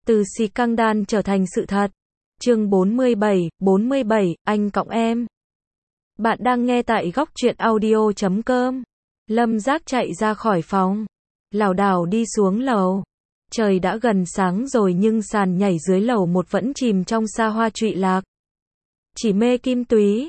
Từ scandal trở thành sự thật. Chương 47, anh cộng em. Bạn đang nghe tại góc truyện audio.com. Lâm Giác chạy ra khỏi phòng, lảo đảo đi xuống lầu. Trời đã gần sáng rồi nhưng sàn nhảy dưới lầu một vẫn chìm trong xa hoa trụy lạc. Chỉ mê kim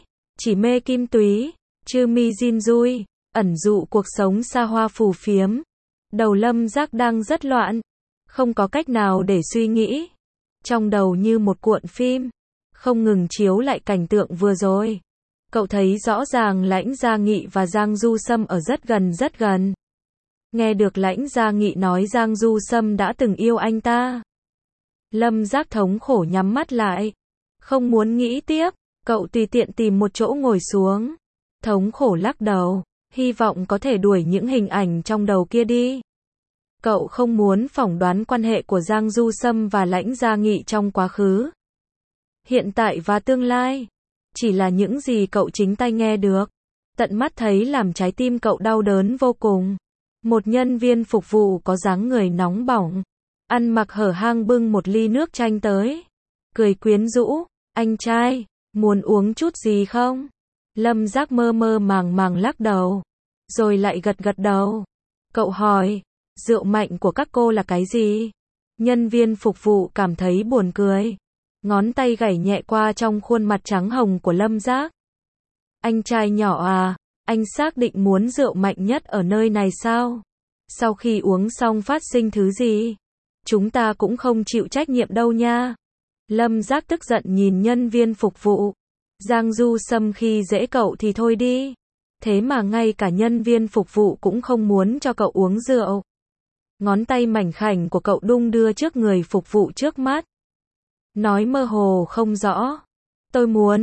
túy, chư mi Jin Dui, ẩn dụ cuộc sống xa hoa phù phiếm. Đầu Lâm Giác đang rất loạn, không có cách nào để suy nghĩ. Trong đầu như một cuộn phim, không ngừng chiếu lại cảnh tượng vừa rồi. Cậu thấy rõ ràng Lãnh Gia Nghị và Giang Du Sâm ở rất gần. Nghe được Lãnh Gia Nghị nói Giang Du Sâm đã từng yêu anh ta. Lâm Giác thống khổ nhắm mắt lại, không muốn nghĩ tiếp. Cậu tùy tiện tìm một chỗ ngồi xuống, thống khổ lắc đầu, hy vọng có thể đuổi những hình ảnh trong đầu kia đi. Cậu không muốn phỏng đoán quan hệ của Giang Du Sâm và Lãnh Gia Nghị trong quá khứ, hiện tại và tương lai. Chỉ là những gì cậu chính tai nghe được, tận mắt thấy làm trái tim cậu đau đớn vô cùng. Một nhân viên phục vụ có dáng người nóng bỏng, ăn mặc hở hang bưng một ly nước chanh tới, cười quyến rũ. Anh trai, muốn uống chút gì không? Lâm Giác mơ màng lắc đầu, rồi lại gật đầu. Cậu hỏi, rượu mạnh của các cô là cái gì? Nhân viên phục vụ cảm thấy buồn cười, ngón tay gảy nhẹ qua trong khuôn mặt trắng hồng của Lâm Giác. Anh trai nhỏ à, anh xác định muốn rượu mạnh nhất ở nơi này sao? Sau khi uống xong phát sinh thứ gì? Chúng ta cũng không chịu trách nhiệm đâu nha. Lâm Giác tức giận nhìn nhân viên phục vụ. Giang Du Sâm khi dễ cậu thì thôi đi, thế mà ngay cả nhân viên phục vụ cũng không muốn cho cậu uống rượu. Ngón tay mảnh khảnh của cậu đung đưa trước người phục vụ trước mắt, nói mơ hồ không rõ. Tôi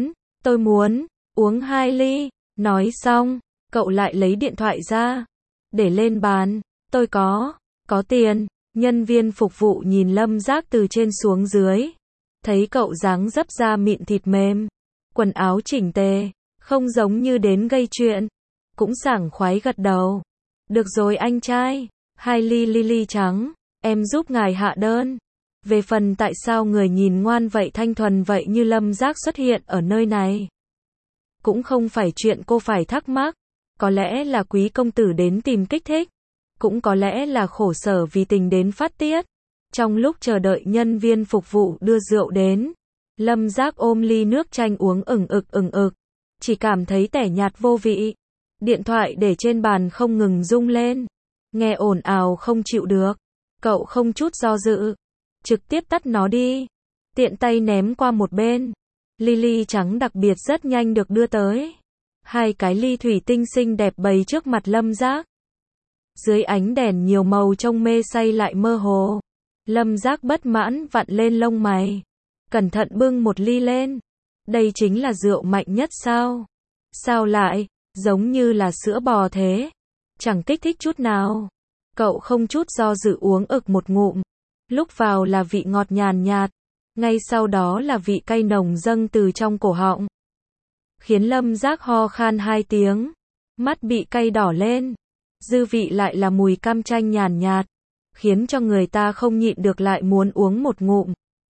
muốn uống 2 ly. Nói xong, cậu lại lấy điện thoại ra, để lên bàn. Tôi có tiền. Nhân viên phục vụ nhìn Lâm Giác từ trên xuống dưới, thấy cậu dáng dấp da mịn thịt mềm, quần áo chỉnh tề, không giống như đến gây chuyện, cũng sảng khoái gật đầu. Được rồi anh trai, 2 ly trắng, em giúp ngài hạ đơn. Về phần tại sao người nhìn ngoan vậy thanh thuần vậy như Lâm Giác xuất hiện ở nơi này, cũng không phải chuyện cô phải thắc mắc. Có lẽ là quý công tử đến tìm kích thích, cũng có lẽ là khổ sở vì tình đến phát tiết. Trong lúc chờ đợi nhân viên phục vụ đưa rượu đến, Lâm Giác ôm ly nước chanh uống ửng ực, chỉ cảm thấy tẻ nhạt vô vị. Điện thoại để trên bàn không ngừng rung lên, nghe ồn ào không chịu được. Cậu không chút do dự, trực tiếp tắt nó đi, tiện tay ném qua một bên. Ly trắng đặc biệt rất nhanh được đưa tới. 2 cái ly thủy tinh xinh đẹp bày trước mặt Lâm Giác. Dưới ánh đèn nhiều màu trông mê say lại mơ hồ. Lâm Giác bất mãn vặn lên lông mày, cẩn thận bưng một ly lên. Đây chính là rượu mạnh nhất sao? Sao lại giống như là sữa bò thế? Chẳng kích thích chút nào. Cậu không chút do dự uống ực một ngụm. Lúc vào là vị ngọt nhàn nhạt, ngay sau đó là vị cay nồng dâng từ trong cổ họng, khiến Lâm Giác ho khan 2 tiếng, mắt bị cay đỏ lên. Dư vị lại là mùi cam chanh nhàn nhạt, khiến cho người ta không nhịn được lại muốn uống một ngụm.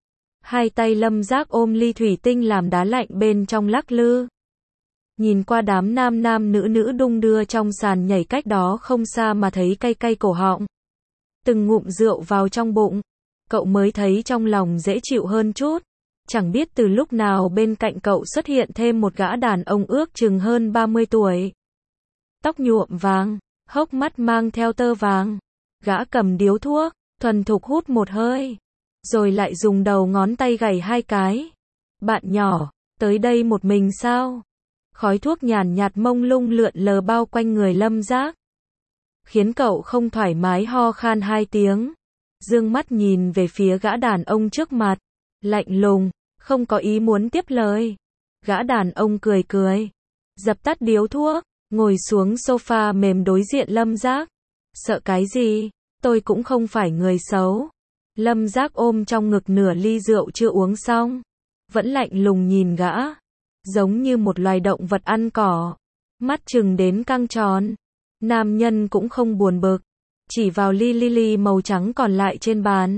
2 tay Lâm Giác ôm ly thủy tinh làm đá lạnh bên trong lắc lư. Nhìn qua đám nam nữ đung đưa trong sàn nhảy cách đó không xa mà thấy cay cổ họng. Từng ngụm rượu vào trong bụng, cậu mới thấy trong lòng dễ chịu hơn chút. Chẳng biết từ lúc nào bên cạnh cậu xuất hiện thêm một gã đàn ông ước chừng hơn 30 tuổi. Tóc nhuộm vàng, hốc mắt mang theo tơ vàng. Gã cầm điếu thuốc, thuần thục hút một hơi, rồi lại dùng đầu ngón tay gảy 2 cái. Bạn nhỏ, tới đây một mình sao? Khói thuốc nhàn nhạt mông lung lượn lờ bao quanh người Lâm Giác, khiến cậu không thoải mái ho khan 2 tiếng. Dương mắt nhìn về phía gã đàn ông trước mặt, lạnh lùng, không có ý muốn tiếp lời. Gã đàn ông cười, dập tắt điếu thuốc, ngồi xuống sofa mềm đối diện Lâm Giác. Sợ cái gì, tôi cũng không phải người xấu. Lâm Giác ôm trong ngực nửa ly rượu chưa uống xong, vẫn lạnh lùng nhìn gã, giống như một loài động vật ăn cỏ, mắt trừng đến căng tròn. Nam nhân cũng không buồn bực, chỉ vào ly màu trắng còn lại trên bàn.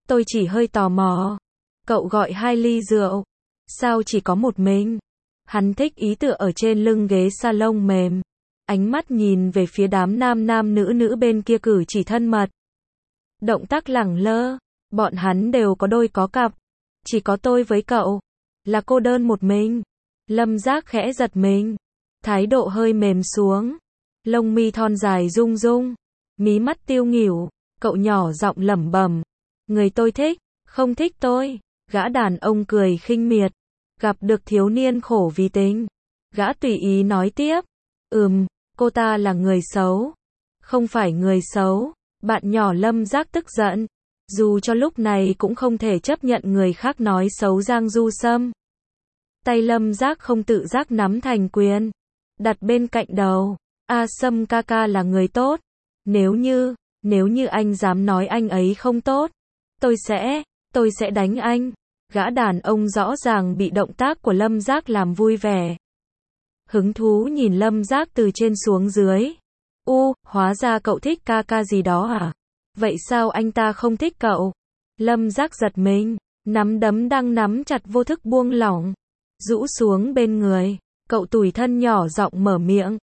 Tôi chỉ hơi tò mò. Cậu gọi 2 ly rượu. Sao chỉ có một mình? Hắn thích ý tựa ở trên lưng ghế salon mềm. Ánh mắt nhìn về phía đám nam nam nữ nữ bên kia cử chỉ thân mật. Động tác lẳng lơ. Bọn hắn đều có đôi có cặp. Chỉ có tôi với cậu. Là cô đơn một mình. Lâm Giác khẽ giật mình. Thái độ hơi mềm xuống. Lông mi thon dài rung rung. Mí mắt tiêu nghỉu. Cậu nhỏ giọng lẩm bẩm. Người tôi thích, không thích tôi. Gã đàn ông cười khinh miệt. Gặp được thiếu niên khổ vì tình. Gã tùy ý nói tiếp. Cô ta là người xấu. Không phải người xấu. Bạn nhỏ Lâm Giác tức giận. Dù cho lúc này cũng không thể chấp nhận người khác nói xấu Giang Du Sâm. Tay Lâm Giác không tự giác nắm thành quyền. Đặt bên cạnh đầu. Sâm ca ca là người tốt. Nếu như anh dám nói anh ấy không tốt. Tôi sẽ đánh anh. Gã đàn ông rõ ràng bị động tác của Lâm Giác làm vui vẻ. Hứng thú nhìn Lâm Giác từ trên xuống dưới. Hóa ra cậu thích ca ca gì đó à? Vậy sao anh ta không thích cậu? Lâm Giác giật mình. Nắm đấm đang nắm chặt vô thức buông lỏng. Rũ xuống bên người. Cậu tủi thân nhỏ giọng mở miệng.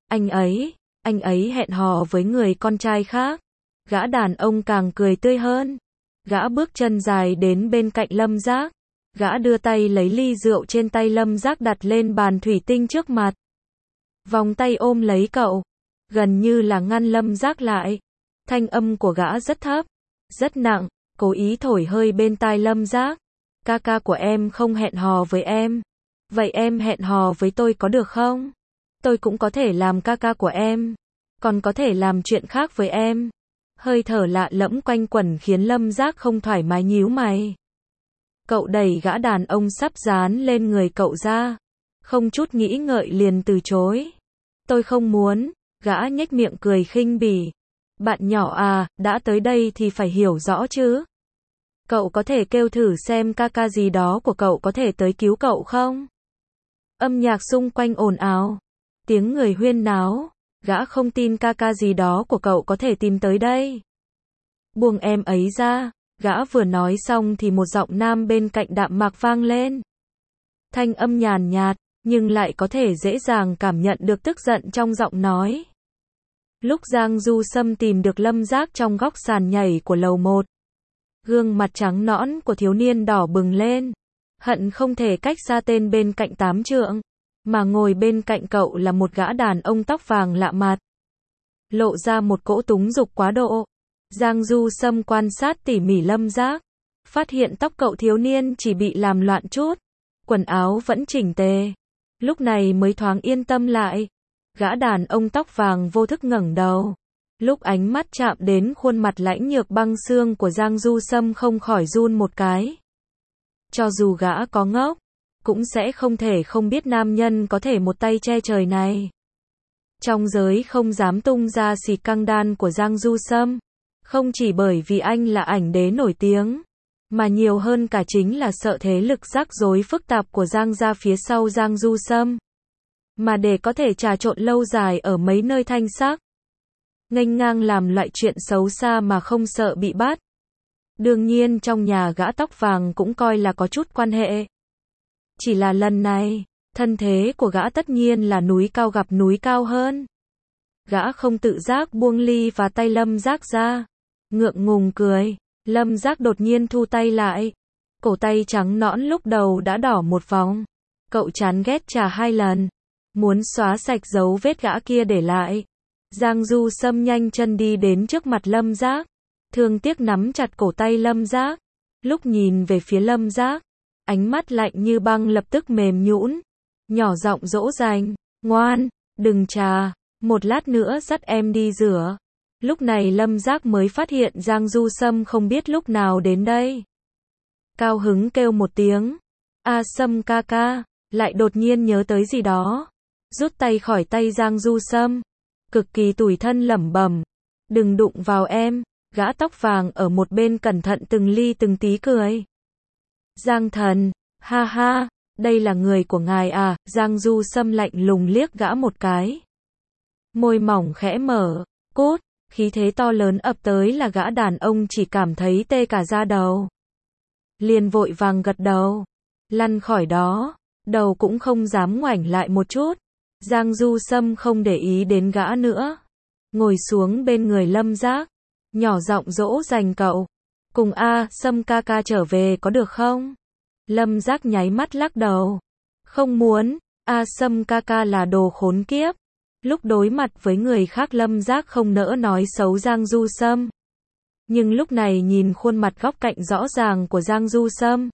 Anh ấy hẹn hò với người con trai khác. Gã đàn ông càng cười tươi hơn. Gã bước chân dài đến bên cạnh Lâm Giác. Gã đưa tay lấy ly rượu trên tay Lâm Giác đặt lên bàn thủy tinh trước mặt. Vòng tay ôm lấy cậu. Gần như là ngăn Lâm Giác lại. Thanh âm của gã rất thấp, rất nặng, cố ý thổi hơi bên tai Lâm Giác. Ca ca của em không hẹn hò với em. Vậy em hẹn hò với tôi có được không? Tôi cũng có thể làm ca ca của em. Còn có thể làm chuyện khác với em. Hơi thở lạ lẫm quanh quẩn khiến Lâm Giác không thoải mái nhíu mày. Cậu đẩy gã đàn ông sắp dán lên người cậu ra. Không chút nghĩ ngợi liền từ chối. Tôi không muốn. Gã nhếch miệng cười khinh bỉ. Bạn nhỏ à, đã tới đây thì phải hiểu rõ chứ. Cậu có thể kêu thử xem ca ca gì đó của cậu có thể tới cứu cậu không? Âm nhạc xung quanh ồn ào. Tiếng người huyên náo. Gã không tin ca ca gì đó của cậu có thể tìm tới đây. Buông em ấy ra. Gã vừa nói xong thì một giọng nam bên cạnh đạm mạc vang lên. Thanh âm nhàn nhạt, nhưng lại có thể dễ dàng cảm nhận được tức giận trong giọng nói. Lúc Giang Du Sâm tìm được Lâm Giác trong góc sàn nhảy của lầu 1. Gương mặt trắng nõn của thiếu niên đỏ bừng lên. Hận không thể cách xa tên bên cạnh 8 trượng. Mà ngồi bên cạnh cậu là một gã đàn ông tóc vàng lạ mặt. Lộ ra một cỗ túng dục quá độ. Giang Du Sâm quan sát tỉ mỉ Lâm Giác. Phát hiện tóc cậu thiếu niên chỉ bị làm loạn chút. Quần áo vẫn chỉnh tề. Lúc này mới thoáng yên tâm lại. Gã đàn ông tóc vàng vô thức ngẩng đầu. Lúc ánh mắt chạm đến khuôn mặt lãnh nhược băng xương của Giang Du Sâm không khỏi run một cái. Cho dù gã có ngốc, cũng sẽ không thể không biết nam nhân có thể một tay che trời này. Trong giới không dám tung ra xì căng đan của Giang Du Sâm. Không chỉ bởi vì anh là ảnh đế nổi tiếng, mà nhiều hơn cả chính là sợ thế lực rắc rối phức tạp của Giang gia phía sau Giang Du Sâm. Mà để có thể trà trộn lâu dài ở mấy nơi thanh sắc. Nghênh ngang làm loại chuyện xấu xa mà không sợ bị bắt. Đương nhiên trong nhà gã tóc vàng cũng coi là có chút quan hệ. Chỉ là lần này, thân thế của gã tất nhiên là núi cao gặp núi cao hơn. Gã không tự giác buông ly và tay Lâm Giác ra. Ngượng ngùng cười. Lâm Giác đột nhiên thu tay lại. Cổ tay trắng nõn lúc đầu đã đỏ một vòng. Cậu chán ghét trà 2 lần. Muốn xóa sạch dấu vết gã kia để lại. Giang Du Sâm nhanh chân đi đến trước mặt Lâm Giác. Thương tiếc nắm chặt cổ tay Lâm Giác. Lúc nhìn về phía Lâm Giác, ánh mắt lạnh như băng lập tức mềm nhũn. Nhỏ giọng dỗ dành. Ngoan, đừng trà. Một lát nữa dắt em đi rửa. Lúc này Lâm Giác mới phát hiện Giang Du Sâm không biết lúc nào đến đây. Cao hứng kêu một tiếng. Sâm ca ca. Lại đột nhiên nhớ tới gì đó. Rút tay khỏi tay Giang Du Sâm. Cực kỳ tủi thân lẩm bẩm. Đừng đụng vào em. Gã tóc vàng ở một bên cẩn thận từng ly từng tí cười. Giang thần. Ha ha. Đây là người của ngài à. Giang Du Sâm lạnh lùng liếc gã một cái. Môi mỏng khẽ mở. Cút. Khí thế to lớn ập tới là gã đàn ông chỉ cảm thấy tê cả da đầu. Liền vội vàng gật đầu. Lăn khỏi đó. Đầu cũng không dám ngoảnh lại một chút. Giang Du Sâm không để ý đến gã nữa. Ngồi xuống bên người Lâm Giác. Nhỏ giọng dỗ dành cậu. Cùng Sâm ca ca trở về có được không? Lâm Giác nháy mắt lắc đầu. Không muốn, Sâm ca ca là đồ khốn kiếp. Lúc đối mặt với người khác Lâm Giác không nỡ nói xấu Giang Du Sâm. Nhưng lúc này nhìn khuôn mặt góc cạnh rõ ràng của Giang Du Sâm,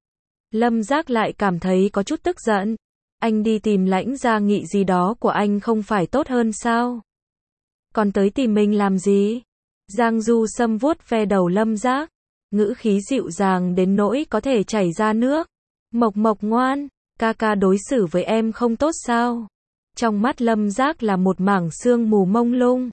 Lâm Giác lại cảm thấy có chút tức giận. Anh đi tìm Lãnh Gia Nghị gì đó của anh không phải tốt hơn sao? Còn tới tìm mình làm gì? Giang Du Sâm vuốt ve đầu Lâm Giác, ngữ khí dịu dàng đến nỗi có thể chảy ra nước. Mộc Mộc ngoan, ca ca đối xử với em không tốt sao? Trong mắt Lâm Giác là một mảng sương mù mông lung.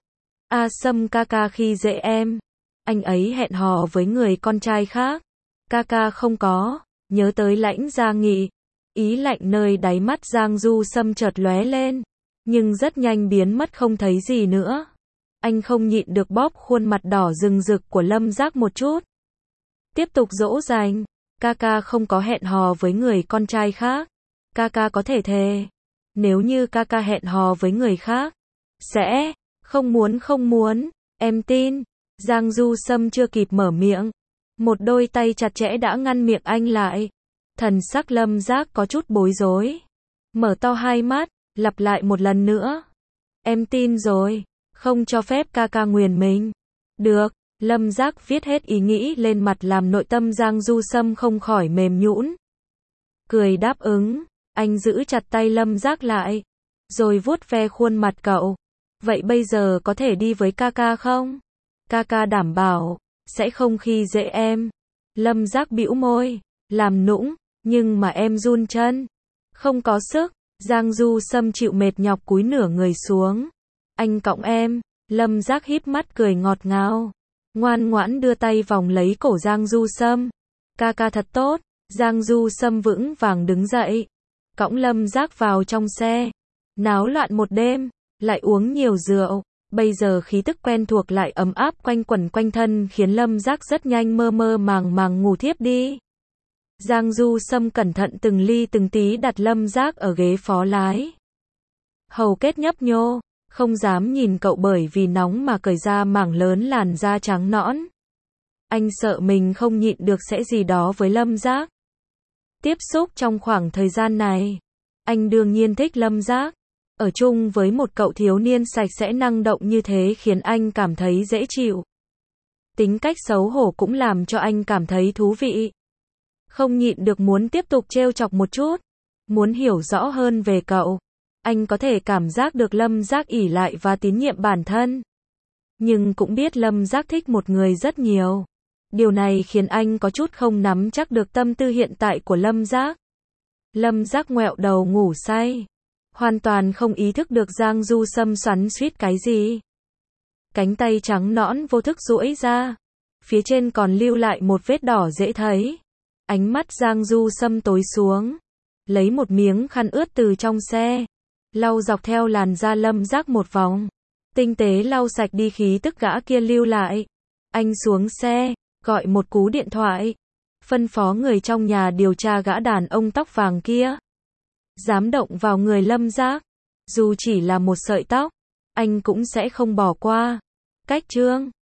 Sâm ca ca khi dễ em. Anh ấy hẹn hò với người con trai khác. Ca ca không có. Nhớ tới Lãnh Gia Nghị. Ý lạnh nơi đáy mắt Giang Du Sâm chợt lóe lên. Nhưng rất nhanh biến mất không thấy gì nữa. Anh không nhịn được bóp khuôn mặt đỏ rừng rực của Lâm Giác một chút. Tiếp tục dỗ dành. Ca ca không có hẹn hò với người con trai khác. Ca ca có thể thề. Nếu như ca ca hẹn hò với người khác, sẽ, không muốn, em tin. Giang Du Sâm chưa kịp mở miệng. Một đôi tay chặt chẽ đã ngăn miệng anh lại. Thần sắc Lâm Giác có chút bối rối. Mở to hai mắt, lặp lại một lần nữa. Em tin rồi, không cho phép ca ca nguyền mình. Được, Lâm Giác viết hết ý nghĩ lên mặt làm nội tâm Giang Du Sâm không khỏi mềm nhũn. Cười đáp ứng. Anh giữ chặt tay Lâm Giác lại, rồi vuốt ve khuôn mặt cậu. Vậy bây giờ có thể đi với ca ca không? Ca ca đảm bảo, sẽ không khi dễ em. Lâm Giác bĩu môi, làm nũng, nhưng mà em run chân. Không có sức, Giang Du Sâm chịu mệt nhọc cúi nửa người xuống. Anh cõng em, Lâm Giác híp mắt cười ngọt ngào. Ngoan ngoãn đưa tay vòng lấy cổ Giang Du Sâm. Ca ca thật tốt, Giang Du Sâm vững vàng đứng dậy. Cõng Lâm Giác vào trong xe. Náo loạn một đêm, lại uống nhiều rượu. Bây giờ khí tức quen thuộc lại ấm áp quanh quẩn quanh thân khiến Lâm Giác rất nhanh mơ mơ màng màng ngủ thiếp đi. Giang Du Sâm cẩn thận từng ly từng tí đặt Lâm Giác ở ghế phó lái. Hầu kết nhấp nhô, không dám nhìn cậu bởi vì nóng mà cởi ra mảng lớn làn da trắng nõn. Anh sợ mình không nhịn được sẽ gì đó với Lâm Giác. Tiếp xúc trong khoảng thời gian này, anh đương nhiên thích Lâm Giác. Ở chung với một cậu thiếu niên sạch sẽ năng động như thế khiến anh cảm thấy dễ chịu. Tính cách xấu hổ cũng làm cho anh cảm thấy thú vị. Không nhịn được muốn tiếp tục trêu chọc một chút, muốn hiểu rõ hơn về cậu. Anh có thể cảm giác được Lâm Giác ỷ lại và tín nhiệm bản thân. Nhưng cũng biết Lâm Giác thích một người rất nhiều. Điều này khiến anh có chút không nắm chắc được tâm tư hiện tại của Lâm Giác. Lâm Giác ngoẹo đầu ngủ say. Hoàn toàn không ý thức được Giang Du Sâm xoắn xuýt cái gì. Cánh tay trắng nõn vô thức duỗi ra. Phía trên còn lưu lại một vết đỏ dễ thấy. Ánh mắt Giang Du Sâm tối xuống. Lấy một miếng khăn ướt từ trong xe. Lau dọc theo làn da Lâm Giác một vòng. Tinh tế lau sạch đi khí tức gã kia lưu lại. Anh xuống xe, gọi một cú điện thoại. Phân phó người trong nhà điều tra gã đàn ông tóc vàng kia. Dám động vào người Lâm Giác, dù chỉ là một sợi tóc, anh cũng sẽ không bỏ qua. Cách chương